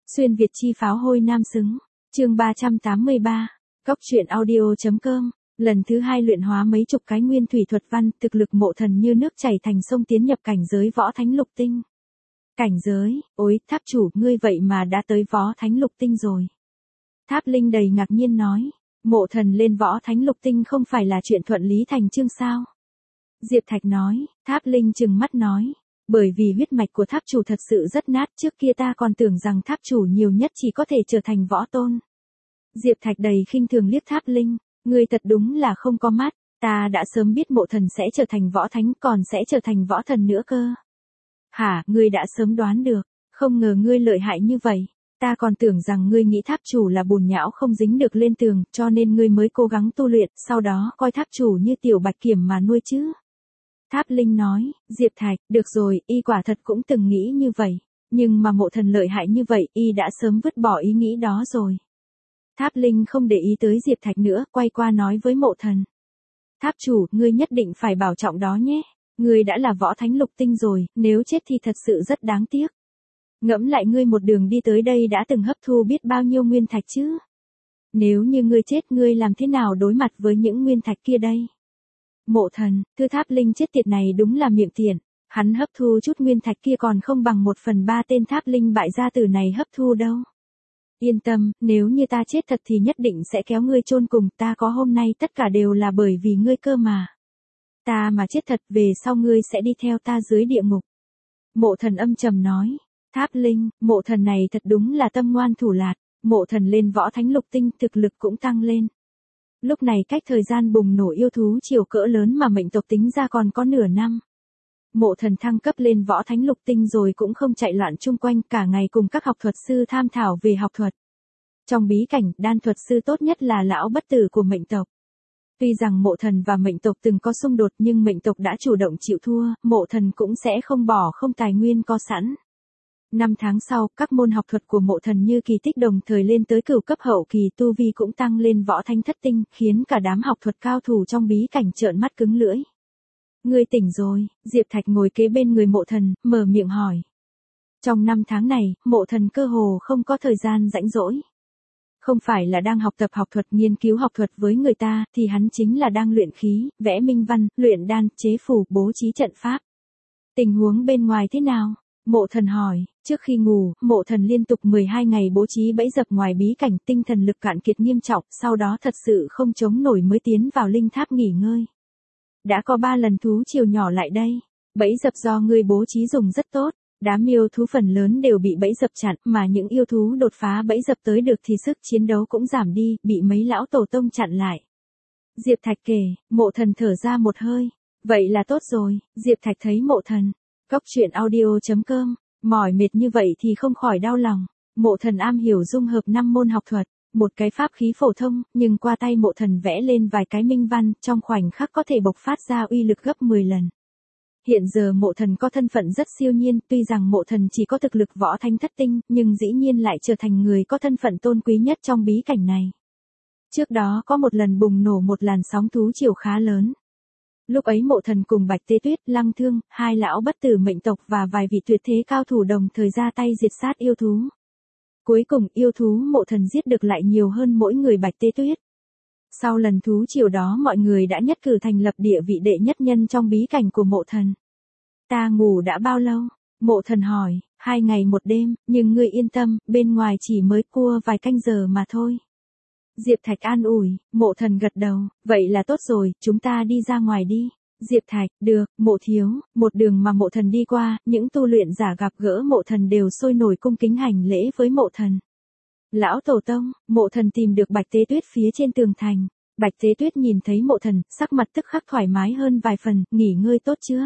Xuyên Việt chi pháo hôi nam xứng. Chương 383. Cóc truyện audio.com. Lần thứ 2 luyện hóa mấy chục cái nguyên thủy thuật văn, thực lực mộ thần như nước chảy thành sông tiến nhập cảnh giới võ thánh lục tinh. Cảnh giới, ôi, tháp chủ, ngươi vậy mà đã tới võ thánh lục tinh rồi. Tháp Linh đầy ngạc nhiên nói, mộ thần lên võ thánh lục tinh không phải là chuyện thuận lý thành chương sao? Diệp Thạch nói, Tháp Linh trừng mắt nói, bởi vì huyết mạch của tháp chủ thật sự rất nát, trước kia ta còn tưởng rằng tháp chủ nhiều nhất chỉ có thể trở thành võ tôn. Diệp Thạch đầy khinh thường liếc Tháp Linh, ngươi thật đúng là không có mắt, ta đã sớm biết mộ thần sẽ trở thành võ thánh, còn sẽ trở thành võ thần nữa cơ. Hả, ngươi đã sớm đoán được, không ngờ ngươi lợi hại như vậy, ta còn tưởng rằng ngươi nghĩ tháp chủ là bùn nhão không dính được lên tường, cho nên ngươi mới cố gắng tu luyện, sau đó coi tháp chủ như tiểu bạch kiểm mà nuôi chứ. Tháp Linh nói, Diệp Thạch, được rồi, y quả thật cũng từng nghĩ như vậy, nhưng mà mộ thần lợi hại như vậy, y đã sớm vứt bỏ ý nghĩ đó rồi. Tháp Linh không để ý tới Diệp Thạch nữa, quay qua nói với mộ thần. Tháp chủ, ngươi nhất định phải bảo trọng đó nhé, ngươi đã là võ thánh lục tinh rồi, nếu chết thì thật sự rất đáng tiếc. Ngẫm lại ngươi một đường đi tới đây đã từng hấp thu biết bao nhiêu nguyên thạch chứ. Nếu như ngươi chết, ngươi làm thế nào đối mặt với những nguyên thạch kia đây? Mộ thần, thư Tháp Linh chết tiệt này đúng là miệng tiện, hắn hấp thu chút nguyên thạch kia còn không bằng 1/3 tên Tháp Linh bại gia tử này hấp thu đâu. Yên tâm, nếu như ta chết thật thì nhất định sẽ kéo ngươi chôn cùng, ta có hôm nay tất cả đều là bởi vì ngươi cơ mà. Ta mà chết thật, về sau ngươi sẽ đi theo ta dưới địa ngục. Mộ thần âm trầm nói, Tháp Linh, mộ thần này thật đúng là tâm ngoan thủ lạt, mộ thần lên võ thánh lục tinh, thực lực cũng tăng lên. Lúc này cách thời gian bùng nổ yêu thú chiều cỡ lớn mà mệnh tộc tính ra còn có nửa năm. Mộ thần thăng cấp lên võ thánh lục tinh rồi cũng không chạy loạn chung quanh, cả ngày cùng các học thuật sư tham thảo về học thuật. Trong bí cảnh, đan thuật sư tốt nhất là lão bất tử của mệnh tộc. Tuy rằng mộ thần và mệnh tộc từng có xung đột nhưng mệnh tộc đã chủ động chịu thua, mộ thần cũng sẽ không bỏ không tài nguyên có sẵn. 5 tháng sau, các môn học thuật của mộ thần như kỳ tích đồng thời lên tới cửu cấp hậu kỳ, tu vi cũng tăng lên võ thánh thất tinh, khiến cả đám học thuật cao thủ trong bí cảnh trợn mắt cứng lưỡi. Ngươi tỉnh rồi, Diệp Thạch ngồi kế bên người mộ thần, mở miệng hỏi. Trong 5 tháng này, mộ thần cơ hồ không có thời gian rãnh rỗi. Không phải là đang học tập học thuật, nghiên cứu học thuật với người ta, thì hắn chính là đang luyện khí, vẽ minh văn, luyện đan, chế phù, bố trí trận pháp. Tình huống bên ngoài thế nào? Mộ thần hỏi, trước khi ngủ, mộ thần liên tục 12 ngày bố trí bẫy dập ngoài bí cảnh, tinh thần lực cạn kiệt nghiêm trọng, sau đó thật sự không chống nổi mới tiến vào linh tháp nghỉ ngơi. Đã có 3 lần thú chiều nhỏ lại đây, bẫy dập do ngươi bố trí dùng rất tốt, đám yêu thú phần lớn đều bị bẫy dập chặn, mà những yêu thú đột phá bẫy dập tới được thì sức chiến đấu cũng giảm đi, bị mấy lão tổ tông chặn lại. Diệp Thạch kể, mộ thần thở ra một hơi, vậy là tốt rồi, Diệp Thạch thấy mộ thần. Cóc truyện audio.com, mỏi mệt như vậy thì không khỏi đau lòng. Mộ thần am hiểu dung hợp 5 môn học thuật, một cái pháp khí phổ thông, nhưng qua tay mộ thần vẽ lên vài cái minh văn, trong khoảnh khắc có thể bộc phát ra uy lực gấp 10 lần. Hiện giờ mộ thần có thân phận rất siêu nhiên, tuy rằng mộ thần chỉ có thực lực võ thánh thất tinh, nhưng dĩ nhiên lại trở thành người có thân phận tôn quý nhất trong bí cảnh này. Trước đó có một lần bùng nổ một làn sóng thú chiều khá lớn. Lúc ấy mộ thần cùng Bạch Tê Tuyết, Lăng Thương, 2 lão bất tử mệnh tộc và vài vị tuyệt thế cao thủ đồng thời ra tay diệt sát yêu thú. Cuối cùng yêu thú mộ thần giết được lại nhiều hơn mỗi người Bạch Tê Tuyết. Sau lần thú chiều đó mọi người đã nhất cử thành lập địa vị đệ nhất nhân trong bí cảnh của mộ thần. Ta ngủ đã bao lâu? Mộ thần hỏi, 2 ngày 1 đêm, nhưng ngươi yên tâm, bên ngoài chỉ mới cua vài canh giờ mà thôi. Diệp Thạch an ủi, mộ thần gật đầu, vậy là tốt rồi, chúng ta đi ra ngoài đi. Diệp Thạch, được, mộ thiếu, một đường mà mộ thần đi qua, những tu luyện giả gặp gỡ mộ thần đều sôi nổi cung kính hành lễ với mộ thần. Lão tổ tông, mộ thần tìm được Bạch Tế Tuyết phía trên tường thành. Bạch Tế Tuyết nhìn thấy mộ thần, sắc mặt tức khắc thoải mái hơn vài phần, nghỉ ngơi tốt chưa?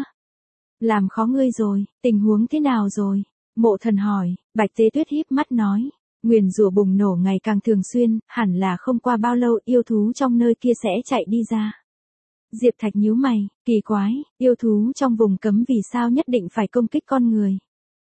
Làm khó ngươi rồi, tình huống thế nào rồi? Mộ thần hỏi, Bạch Tế Tuyết híp mắt nói. Nguyền rủa bùng nổ ngày càng thường xuyên, hẳn là không qua bao lâu yêu thú trong nơi kia sẽ chạy đi ra. Diệp Thạch nhíu mày, kỳ quái, yêu thú trong vùng cấm vì sao nhất định phải công kích con người?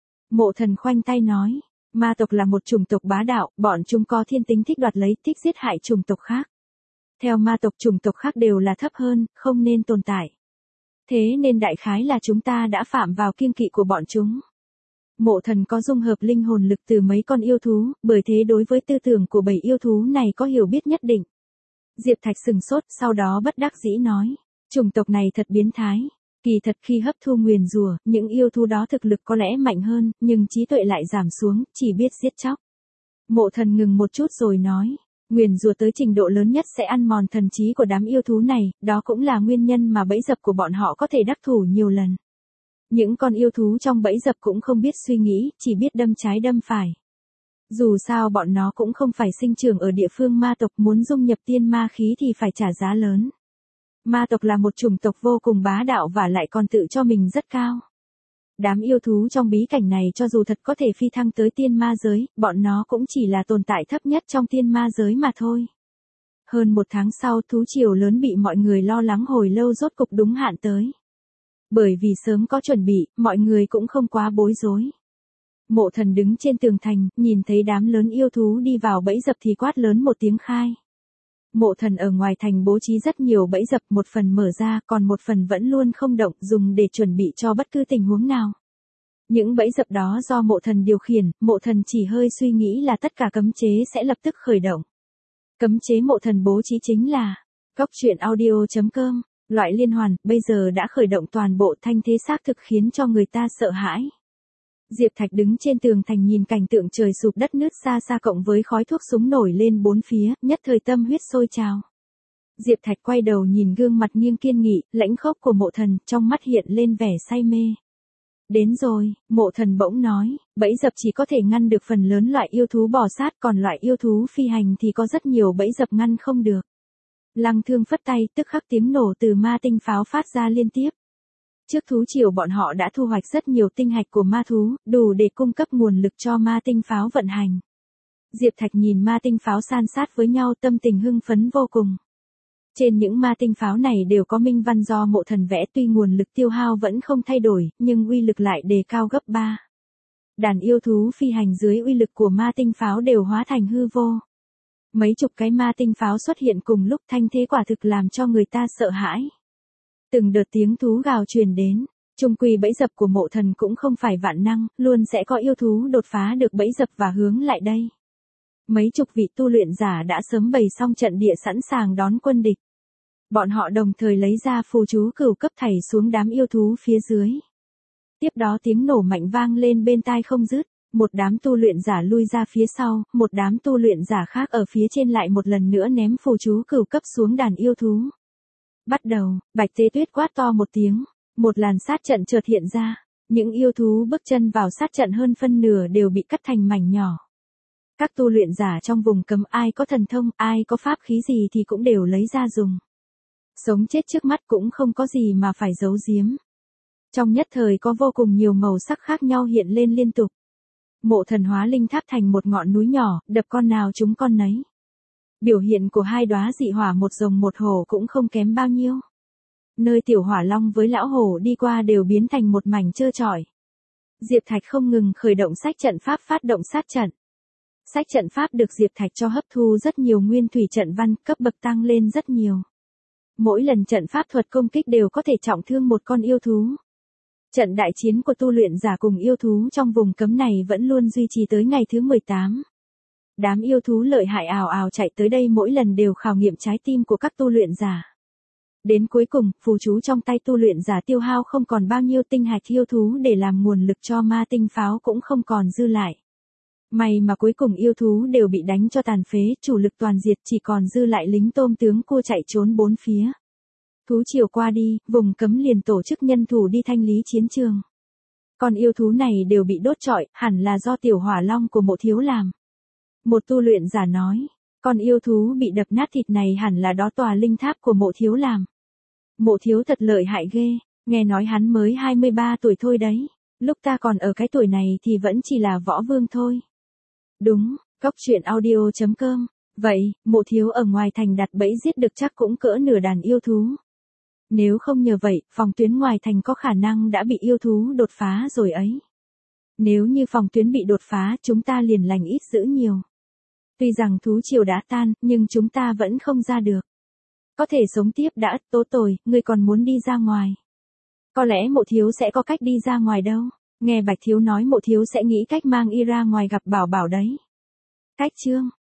Mộ thần khoanh tay nói, ma tộc là một chủng tộc bá đạo, bọn chúng có thiên tính thích đoạt lấy, thích giết hại chủng tộc khác. Theo ma tộc chủng tộc khác đều là thấp hơn, không nên tồn tại. Thế nên đại khái là chúng ta đã phạm vào kiêng kỵ của bọn chúng. Mộ Thần có dung hợp linh hồn lực từ mấy con yêu thú, bởi thế đối với tư tưởng của 7 yêu thú này có hiểu biết nhất định. Diệp Thạch sừng sốt, sau đó bất đắc dĩ nói, chủng tộc này thật biến thái. Kỳ thật khi hấp thu nguyền rủa, những yêu thú đó thực lực có lẽ mạnh hơn, nhưng trí tuệ lại giảm xuống, chỉ biết giết chóc. Mộ Thần ngừng một chút rồi nói, nguyền rủa tới trình độ lớn nhất sẽ ăn mòn thần trí của đám yêu thú này, đó cũng là nguyên nhân mà bẫy dập của bọn họ có thể đắc thủ nhiều lần. Những con yêu thú trong bẫy dập cũng không biết suy nghĩ, chỉ biết đâm trái đâm phải. Dù sao bọn nó cũng không phải sinh trưởng ở địa phương ma tộc, muốn dung nhập tiên ma khí thì phải trả giá lớn. Ma tộc là một chủng tộc vô cùng bá đạo và lại còn tự cho mình rất cao. Đám yêu thú trong bí cảnh này cho dù thật có thể phi thăng tới tiên ma giới, bọn nó cũng chỉ là tồn tại thấp nhất trong tiên ma giới mà thôi. Hơn một tháng sau, thú triều lớn bị mọi người lo lắng hồi lâu rốt cục đúng hạn tới. Bởi vì sớm có chuẩn bị, mọi người cũng không quá bối rối. Mộ Thần đứng trên tường thành, nhìn thấy đám lớn yêu thú đi vào bẫy dập thì quát lớn một tiếng khai. Mộ Thần ở ngoài thành bố trí rất nhiều bẫy dập, một phần mở ra, còn một phần vẫn luôn không động, dùng để chuẩn bị cho bất cứ tình huống nào. Những bẫy dập đó do Mộ Thần điều khiển, Mộ Thần chỉ hơi suy nghĩ là tất cả cấm chế sẽ lập tức khởi động. Cấm chế Mộ Thần bố trí chính là coctruyện.audio.com, loại liên hoàn, bây giờ đã khởi động toàn bộ, thanh thế xác thực khiến cho người ta sợ hãi. Diệp Thạch đứng trên tường thành nhìn cảnh tượng trời sụp đất nứt xa xa cộng với khói thuốc súng nổi lên bốn phía, nhất thời tâm huyết sôi trào. Diệp Thạch quay đầu nhìn gương mặt nghiêng kiên nghị, lãnh khốc của Mộ Thần, trong mắt hiện lên vẻ say mê. Đến rồi, Mộ Thần bỗng nói, bẫy dập chỉ có thể ngăn được phần lớn loại yêu thú bò sát, còn loại yêu thú phi hành thì có rất nhiều bẫy dập ngăn không được. Lăng Thương phất tay, tức khắc tiếng nổ từ ma tinh pháo phát ra liên tiếp. Trước thú triều bọn họ đã thu hoạch rất nhiều tinh hạch của ma thú, đủ để cung cấp nguồn lực cho ma tinh pháo vận hành. Diệp Thạch nhìn ma tinh pháo san sát với nhau, tâm tình hưng phấn vô cùng. Trên những ma tinh pháo này đều có minh văn do Mộ Thần vẽ, tuy nguồn lực tiêu hao vẫn không thay đổi, nhưng uy lực lại đề cao gấp 3. Đàn yêu thú phi hành dưới uy lực của ma tinh pháo đều hóa thành hư vô. Mấy chục cái ma tinh pháo xuất hiện cùng lúc, thanh thế quả thực làm cho người ta sợ hãi. Từng đợt tiếng thú gào truyền đến, chung quy bẫy dập của Mộ Thần cũng không phải vạn năng, luôn sẽ có yêu thú đột phá được bẫy dập và hướng lại đây. Mấy chục vị tu luyện giả đã sớm bày xong trận địa sẵn sàng đón quân địch. Bọn họ đồng thời lấy ra phù chú cửu cấp thảy xuống đám yêu thú phía dưới. Tiếp đó tiếng nổ mạnh vang lên bên tai không dứt, một đám tu luyện giả lui ra phía sau, một đám tu luyện giả khác ở phía trên lại một lần nữa ném phù chú cửu cấp xuống đàn yêu thú. Bắt đầu, Bạch Tế Tuyết quát to một tiếng, một làn sát trận chợt hiện ra, những yêu thú bước chân vào sát trận hơn phân nửa đều bị cắt thành mảnh nhỏ. Các tu luyện giả trong vùng cấm, ai có thần thông, ai có pháp khí gì thì cũng đều lấy ra dùng. Sống chết trước mắt cũng không có gì mà phải giấu giếm. Trong nhất thời có vô cùng nhiều màu sắc khác nhau hiện lên liên tục. Mộ Thần hóa linh tháp thành một ngọn núi nhỏ, đập con nào trúng con nấy. Biểu hiện của hai đóa dị hỏa, một rồng một hổ cũng không kém bao nhiêu. Nơi tiểu hỏa long với lão hổ đi qua đều biến thành một mảnh trơ trọi. Diệp Thạch không ngừng khởi động sách trận pháp, phát động sát trận. Sách trận pháp được Diệp Thạch cho hấp thu rất nhiều nguyên thủy trận văn, cấp bậc tăng lên rất nhiều. Mỗi lần trận pháp thuật công kích đều có thể trọng thương một con yêu thú. Trận đại chiến của tu luyện giả cùng yêu thú trong vùng cấm này vẫn luôn duy trì tới ngày thứ 18. Đám yêu thú lợi hại ào ào chạy tới đây, mỗi lần đều khảo nghiệm trái tim của các tu luyện giả. Đến cuối cùng, phù chú trong tay tu luyện giả tiêu hao không còn bao nhiêu tinh hạch yêu thú để làm nguồn lực cho ma tinh pháo cũng không còn dư lại. May mà cuối cùng yêu thú đều bị đánh cho tàn phế, chủ lực toàn diệt, chỉ còn dư lại lính tôm tướng cua chạy trốn bốn phía. Thú triều qua đi, vùng cấm liền tổ chức nhân thủ đi thanh lý chiến trường. Còn yêu thú này đều bị đốt trọi, hẳn là do tiểu hỏa long của Mộ Thiếu làm. Một tu luyện giả nói, con yêu thú bị đập nát thịt này hẳn là đó tòa linh tháp của Mộ Thiếu làm. Mộ Thiếu thật lợi hại ghê, nghe nói hắn mới 23 tuổi thôi đấy, lúc ta còn ở cái tuổi này thì vẫn chỉ là võ vương thôi. Đúng, coctruyện.audio.com, vậy, Mộ Thiếu ở ngoài thành đặt bẫy giết được chắc cũng cỡ nửa đàn yêu thú. Nếu không nhờ vậy, phòng tuyến ngoài thành có khả năng đã bị yêu thú đột phá rồi ấy. Nếu như phòng tuyến bị đột phá, chúng ta liền lành ít dữ nhiều. Tuy rằng thú triều đã tan, nhưng chúng ta vẫn không ra được. Có thể sống tiếp đã, Tố Tồi, ngươi còn muốn đi ra ngoài. Có lẽ Mộ Thiếu sẽ có cách đi ra ngoài đâu. Nghe Bạch Thiếu nói Mộ Thiếu sẽ nghĩ cách mang y ra ngoài gặp Bảo Bảo đấy. Cách chương.